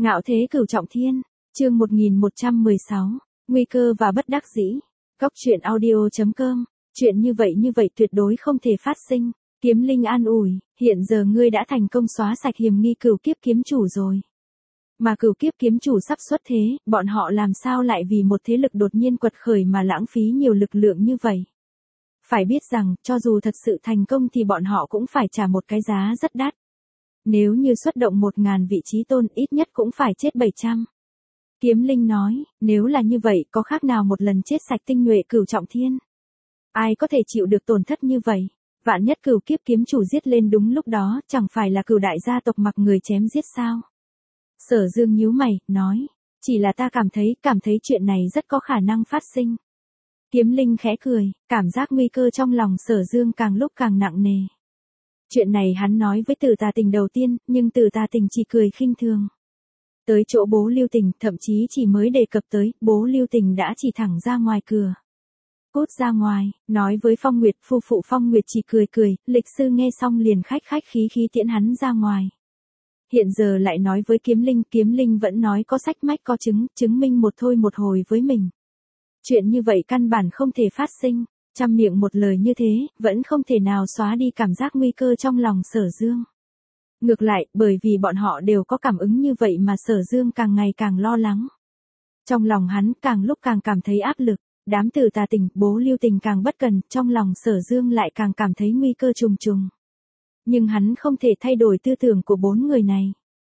Ngạo thế cửu trọng thiên, chương 1116, nguy cơ và bất đắc dĩ. Góc truyện audio.com, chuyện như vậy tuyệt đối không thể phát sinh. Kiếm Linh an ủi, hiện giờ ngươi đã thành công xóa sạch hiểm nghi cửu kiếp kiếm chủ rồi. Mà cửu kiếp kiếm chủ sắp xuất thế, bọn họ làm sao lại vì một thế lực đột nhiên quật khởi mà lãng phí nhiều lực lượng như vậy. Phải biết rằng, cho dù thật sự thành công thì bọn họ cũng phải trả một cái giá rất đắt. Nếu như xuất động 1000 vị trí tôn ít nhất cũng phải chết 700. Kiếm Linh nói, nếu là như vậy có khác nào một lần chết sạch tinh nhuệ cửu trọng thiên. Ai có thể chịu được tổn thất như vậy, vạn nhất cửu kiếp kiếm chủ giết lên đúng lúc đó chẳng phải là cửu đại gia tộc mặc người chém giết sao. Sở Dương nhíu mày, nói, chỉ là ta cảm thấy chuyện này rất có khả năng phát sinh. Kiếm Linh khẽ cười, cảm giác nguy cơ trong lòng Sở Dương càng lúc càng nặng nề. Chuyện này hắn nói với Từ Tà Tình đầu tiên, nhưng Từ Tà Tình chỉ cười khinh thường. Tới chỗ Bố Lưu Tình, thậm chí chỉ mới đề cập tới, Bố Lưu Tình đã chỉ thẳng ra ngoài cửa. Cút ra ngoài, nói với Phong Nguyệt, phu phụ Phong Nguyệt chỉ cười, lịch sư nghe xong liền khách khí tiễn hắn ra ngoài. Hiện giờ lại nói với Kiếm Linh vẫn nói có sách mách có chứng minh một thôi một hồi với mình. Chuyện như vậy căn bản không thể phát sinh. Trăm miệng một lời như thế, vẫn không thể nào xóa đi cảm giác nguy cơ trong lòng Sở Dương. Ngược lại, bởi vì bọn họ đều có cảm ứng như vậy mà Sở Dương càng ngày càng lo lắng. Trong lòng hắn càng lúc càng cảm thấy áp lực, đám Từ Tà Tình, Bố Lưu Tình càng bất cần, trong lòng Sở Dương lại càng cảm thấy nguy cơ trùng trùng. Nhưng hắn không thể thay đổi tư tưởng của 4 người này.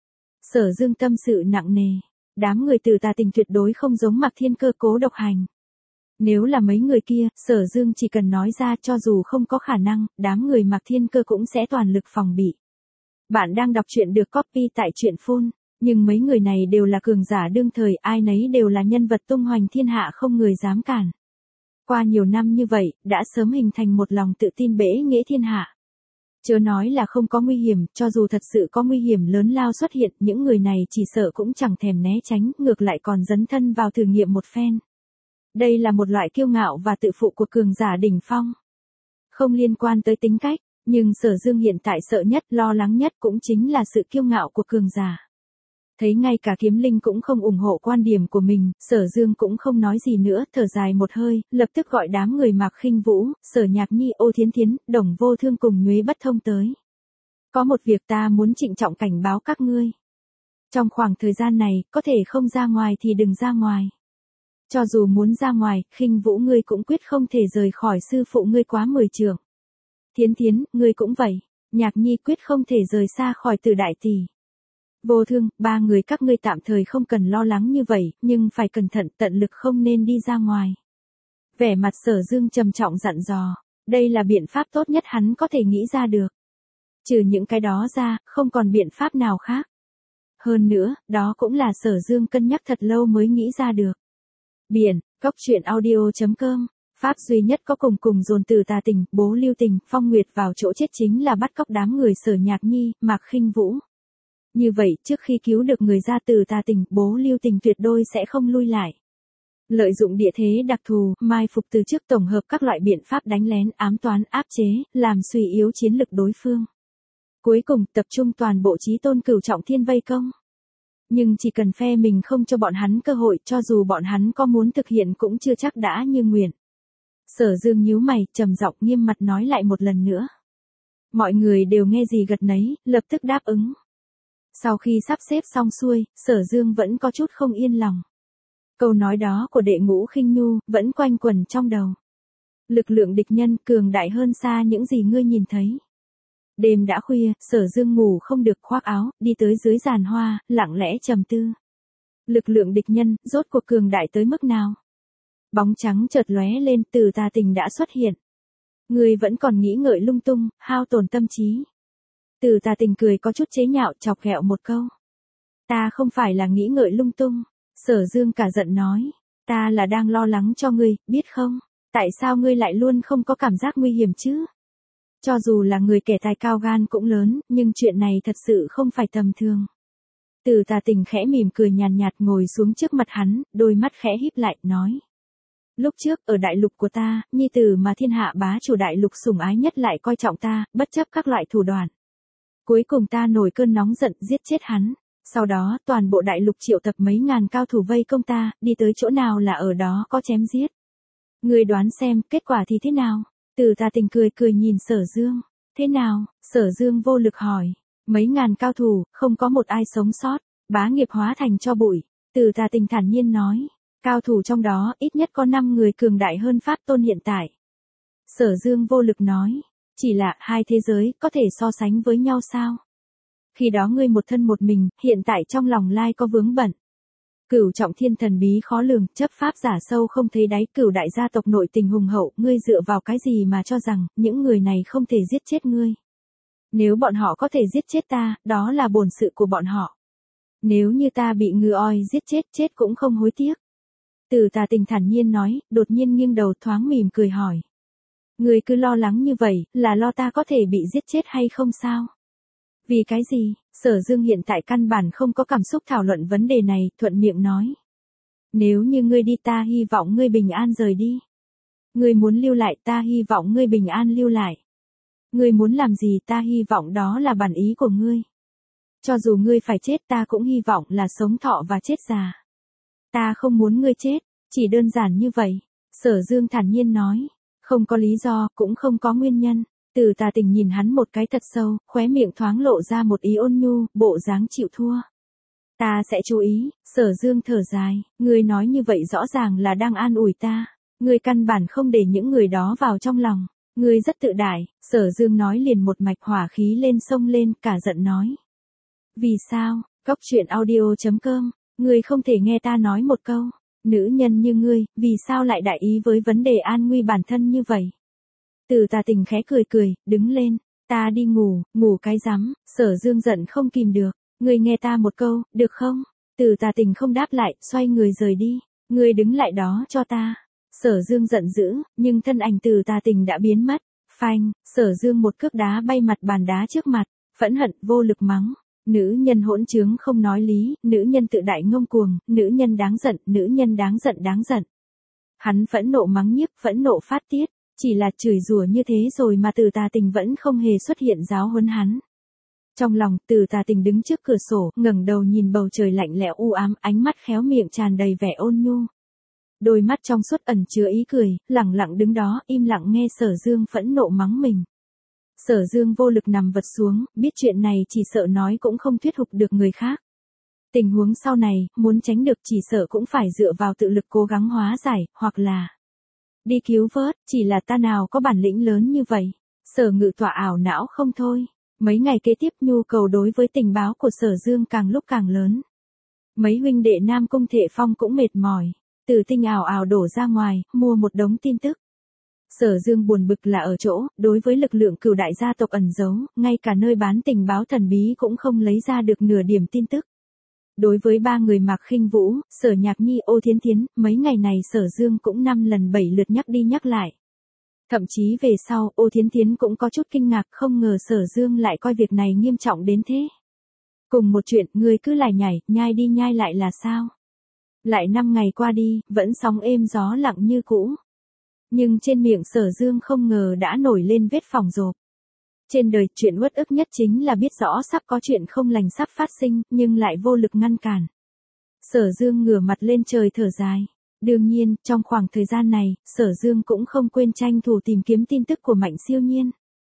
Sở Dương tâm sự nặng nề, đám người Từ Tà Tình tuyệt đối không giống Mạc Thiên Cơ cố độc hành. Nếu là mấy người kia, Sở Dương chỉ cần nói ra cho dù không có khả năng, đám người Mạc Thiên Cơ cũng sẽ toàn lực phòng bị. Bạn đang đọc truyện được copy tại truyện phun, nhưng mấy người này đều là cường giả đương thời, ai nấy đều là nhân vật tung hoành thiên hạ không người dám cản. Qua nhiều năm như vậy, đã sớm hình thành một lòng tự tin bẽ nghĩa thiên hạ. Chớ nói là không có nguy hiểm, cho dù thật sự có nguy hiểm lớn lao xuất hiện, những người này chỉ sợ cũng chẳng thèm né tránh, ngược lại còn dấn thân vào thử nghiệm một phen. Đây là một loại kiêu ngạo và tự phụ của cường giả đỉnh phong. Không liên quan tới tính cách, nhưng Sở Dương hiện tại sợ nhất, lo lắng nhất cũng chính là sự kiêu ngạo của cường giả. Thấy ngay cả Kiếm Linh cũng không ủng hộ quan điểm của mình, Sở Dương cũng không nói gì nữa, thở dài một hơi, lập tức gọi đám người Mạc Khinh Vũ, Sở Nhạc Nhi, Ô Thiến Thiến, Đồng Vô Thương cùng Nhuế Bất Thông tới. Có một việc ta muốn trịnh trọng cảnh báo các ngươi. Trong khoảng thời gian này, có thể không ra ngoài thì đừng ra ngoài. Cho dù muốn ra ngoài, Khinh Vũ ngươi cũng quyết không thể rời khỏi sư phụ ngươi quá 10 trượng. Thiến Thiến, ngươi cũng vậy, Nhạc Nhi quyết không thể rời xa khỏi Từ đại tỷ. Vô Thương, 3 người các ngươi tạm thời không cần lo lắng như vậy, nhưng phải cẩn thận, tận lực không nên đi ra ngoài. Vẻ mặt Sở Dương trầm trọng dặn dò, đây là biện pháp tốt nhất hắn có thể nghĩ ra được. Trừ những cái đó ra, không còn biện pháp nào khác. Hơn nữa, đó cũng là Sở Dương cân nhắc thật lâu mới nghĩ ra được. Biển, góc truyện audio.com, pháp duy nhất có cùng dồn Từ Tà Tình, Bố Lưu Tình, Phong Nguyệt vào chỗ chết chính là bắt cóc đám người Sở Nhạc Nhi, Mạc Khinh Vũ. Như vậy, trước khi cứu được người ra Từ Tà Tình, Bố Lưu Tình tuyệt đối sẽ không lui lại. Lợi dụng địa thế đặc thù, mai phục từ trước tổng hợp các loại biện pháp đánh lén, ám toán, áp chế, làm suy yếu chiến lực đối phương. Cuối cùng, tập trung toàn bộ chí tôn cửu trọng thiên vây công. Nhưng chỉ cần phe mình không cho bọn hắn cơ hội, cho dù bọn hắn có muốn thực hiện cũng chưa chắc đã như nguyện. Sở Dương nhíu mày, trầm giọng nghiêm mặt nói lại một lần nữa. Mọi người đều nghe gì gật nấy, lập tức đáp ứng. Sau khi sắp xếp xong xuôi, Sở Dương vẫn có chút không yên lòng. Câu nói đó của Đệ Ngũ Khinh Nhu vẫn quanh quẩn trong đầu. Lực lượng địch nhân cường đại hơn xa những gì ngươi nhìn thấy. Đêm đã khuya, Sở Dương ngủ không được, khoác áo, đi tới dưới giàn hoa, lặng lẽ trầm tư. Lực lượng địch nhân, rốt cuộc cường đại tới mức nào? Bóng trắng chợt lóe lên, Từ Tà Tình đã xuất hiện. Ngươi vẫn còn nghĩ ngợi lung tung, hao tổn tâm trí. Từ Tà Tình cười có chút chế nhạo, chọc ghẹo một câu. Ta không phải là nghĩ ngợi lung tung. Sở Dương cả giận nói. Ta là đang lo lắng cho ngươi, biết không? Tại sao ngươi lại luôn không có cảm giác nguy hiểm chứ? Cho dù là người kẻ tài cao gan cũng lớn, nhưng chuyện này thật sự không phải tầm thường. Từ Tà Tình khẽ mỉm cười nhàn nhạt ngồi xuống trước mặt hắn, đôi mắt khẽ híp lại, nói. Lúc trước, ở đại lục của ta, nhi tử mà thiên hạ bá chủ đại lục sủng ái nhất lại coi trọng ta, bất chấp các loại thủ đoạn. Cuối cùng ta nổi cơn nóng giận giết chết hắn. Sau đó, toàn bộ đại lục triệu tập mấy ngàn cao thủ vây công ta, đi tới chỗ nào là ở đó có chém giết. Ngươi đoán xem, kết quả thì thế nào? Từ Tà Tình cười cười nhìn Sở Dương. Thế nào? Sở Dương vô lực hỏi. Mấy ngàn cao thủ, không có một ai sống sót, bá nghiệp hóa thành cho bụi. Từ Tà Tình thản nhiên nói. Cao thủ trong đó, ít nhất có 5 người cường đại hơn Pháp Tôn hiện tại. Sở Dương vô lực nói. Chỉ là hai thế giới, có thể so sánh với nhau sao? Khi đó ngươi một thân một mình, hiện tại trong lòng lai có vướng bận. Cửu trọng thiên thần bí khó lường, chấp pháp giả sâu không thấy đáy, cửu đại gia tộc nội tình hùng hậu, ngươi dựa vào cái gì mà cho rằng, những người này không thể giết chết ngươi. Nếu bọn họ có thể giết chết ta, đó là bổn sự của bọn họ. Nếu như ta bị ngư oi giết chết, chết cũng không hối tiếc. Từ Tà Tình thản nhiên nói, đột nhiên nghiêng đầu thoáng mỉm cười hỏi. Ngươi cứ lo lắng như vậy, là lo ta có thể bị giết chết hay không sao? Vì cái gì? Sở Dương hiện tại căn bản không có cảm xúc thảo luận vấn đề này, thuận miệng nói. Nếu như ngươi đi ta hy vọng ngươi bình an rời đi. Ngươi muốn lưu lại ta hy vọng ngươi bình an lưu lại. Ngươi muốn làm gì ta hy vọng đó là bản ý của ngươi. Cho dù ngươi phải chết ta cũng hy vọng là sống thọ và chết già. Ta không muốn ngươi chết, chỉ đơn giản như vậy. Sở Dương thản nhiên nói. Không có lý do, cũng không có nguyên nhân. Từ Tà Tình nhìn hắn một cái thật sâu, khóe miệng thoáng lộ ra một ý ôn nhu, bộ dáng chịu thua. Ta sẽ chú ý. Sở Dương thở dài, ngươi nói như vậy rõ ràng là đang an ủi ta. Ngươi căn bản không để những người đó vào trong lòng. Ngươi rất tự đại. Sở Dương nói liền một mạch hỏa khí lên sông lên, cả giận nói. Vì sao? Cóc truyện audio.com, ngươi không thể nghe ta nói một câu. Nữ nhân như ngươi, vì sao lại đại ý với vấn đề an nguy bản thân như vậy? Từ Tà Tình khẽ cười cười, đứng lên. Ta đi ngủ, ngủ cái rắm. Sở Dương giận không kìm được. Ngươi nghe ta một câu, được không? Từ Tà Tình không đáp lại, xoay người rời đi. Ngươi đứng lại đó cho ta. Sở Dương giận dữ, nhưng thân ảnh Từ Tà Tình đã biến mất. Phanh, Sở Dương một cước đá bay mặt bàn đá trước mặt, phẫn hận vô lực mắng. Nữ nhân hỗn trướng không nói lý, nữ nhân tự đại ngông cuồng, nữ nhân đáng giận, nữ nhân đáng giận đáng giận. Hắn phẫn nộ mắng nhiếc, phẫn nộ phát tiết, chỉ là chửi rủa như thế rồi mà Từ Tà Tình vẫn không hề xuất hiện giáo huấn hắn. Trong lòng, Từ Tà Tình đứng trước cửa sổ, ngẩng đầu nhìn bầu trời lạnh lẽo u ám, ánh mắt khéo miệng tràn đầy vẻ ôn nhu. Đôi mắt trong suốt ẩn chứa ý cười, lẳng lặng đứng đó, im lặng nghe Sở Dương phẫn nộ mắng mình. Sở Dương vô lực nằm vật xuống, biết chuyện này chỉ sợ nói cũng không thuyết phục được người khác. Tình huống sau này, muốn tránh được chỉ sợ cũng phải dựa vào tự lực cố gắng hóa giải, hoặc là đi cứu vớt, chỉ là ta nào có bản lĩnh lớn như vậy. Sở Ngự tỏa ảo não không thôi. Mấy ngày kế tiếp nhu cầu đối với tình báo của Sở Dương càng lúc càng lớn. Mấy huynh đệ Nam Cung Thệ Phong cũng mệt mỏi. Tử Tinh ảo ảo đổ ra ngoài, mua một đống tin tức. Sở Dương buồn bực là ở chỗ, đối với lực lượng cửu đại gia tộc ẩn giấu, ngay cả nơi bán tình báo thần bí cũng không lấy ra được nửa điểm tin tức. Đối với ba người Mạc Khinh Vũ, Sở Nhạc Nhi, Ô Thiến Thiến, mấy ngày này Sở Dương cũng 5 lần 7 lượt nhắc đi nhắc lại. Thậm chí về sau, Ô Thiến Thiến cũng có chút kinh ngạc, không ngờ Sở Dương lại coi việc này nghiêm trọng đến thế. Cùng một chuyện, người cứ lải nhải, nhai đi nhai lại là sao? Lại 5 ngày qua đi, vẫn sóng êm gió lặng như cũ. Nhưng trên miệng Sở Dương không ngờ đã nổi lên vết phỏng rộp. Trên đời, chuyện uất ức nhất chính là biết rõ sắp có chuyện không lành sắp phát sinh, nhưng lại vô lực ngăn cản. Sở Dương ngửa mặt lên trời thở dài. Đương nhiên, trong khoảng thời gian này, Sở Dương cũng không quên tranh thủ tìm kiếm tin tức của Mạnh Siêu Nhiên.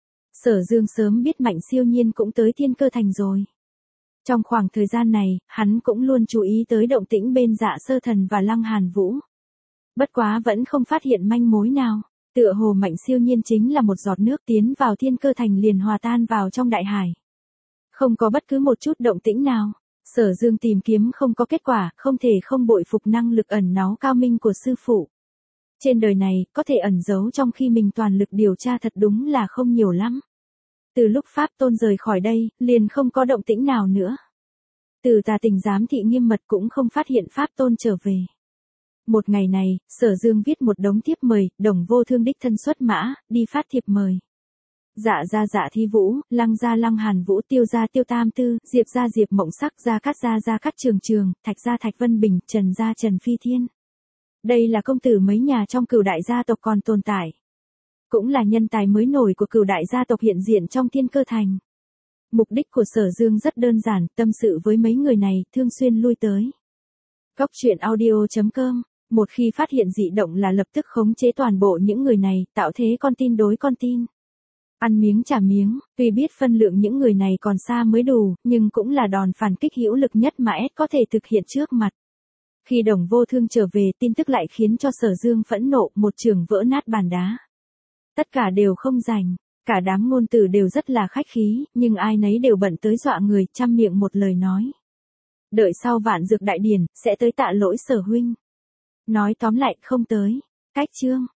Sở Dương sớm biết Mạnh Siêu Nhiên cũng tới Thiên Cơ Thành rồi. Trong khoảng thời gian này, hắn cũng luôn chú ý tới động tĩnh bên Dạ Sơ Thần và Lăng Hàn Vũ. Bất quá vẫn không phát hiện manh mối nào. Tựa hồ Mạnh Siêu Nhiên chính là một giọt nước tiến vào Thiên Cơ Thành liền hòa tan vào trong đại hải. Không có bất cứ một chút động tĩnh nào. Sở Dương tìm kiếm không có kết quả, không thể không bội phục năng lực ẩn náu cao minh của sư phụ. Trên đời này, có thể ẩn giấu trong khi mình toàn lực điều tra thật đúng là không nhiều lắm. Từ lúc Pháp Tôn rời khỏi đây, liền không có động tĩnh nào nữa. Từ Tà Tình giám thị nghiêm mật cũng không phát hiện Pháp Tôn trở về. Một ngày này, Sở Dương viết một đống thiếp mời, Đồng Vô Thương đích thân xuất mã, đi phát thiệp mời. Dạ gia Dạ Thi Vũ, Lăng gia Lăng Hàn Vũ, Tiêu gia Tiêu Tam Tư, Diệp gia Diệp Mộng Sắc, Gia Cát gia Gia Cát Trường Trường, Thạch gia Thạch Vân Bình, Trần gia Trần Phi Thiên. Đây là công tử mấy nhà trong cửu đại gia tộc còn tồn tại. Cũng là nhân tài mới nổi của cửu đại gia tộc hiện diện trong Thiên Cơ Thành. Mục đích của Sở Dương rất đơn giản, tâm sự với mấy người này, thường xuyên lui tới. Góc truyện audio.com, một khi phát hiện dị động là lập tức khống chế toàn bộ những người này, tạo thế con tin đối con tin. Ăn miếng trả miếng, tuy biết phân lượng những người này còn xa mới đủ, nhưng cũng là đòn phản kích hữu lực nhất mà S có thể thực hiện trước mặt. Khi Đồng Vô Thương trở về, tin tức lại khiến cho Sở Dương phẫn nộ, một trường vỡ nát bàn đá. Tất cả đều không rảnh, cả đám ngôn tử đều rất là khách khí, nhưng ai nấy đều bận tới dọa người, trăm miệng một lời nói. Đợi sau Vạn Dược Đại Điển, sẽ tới tạ lỗi Sở huynh. Nói tóm lại, không tới. Cách chương.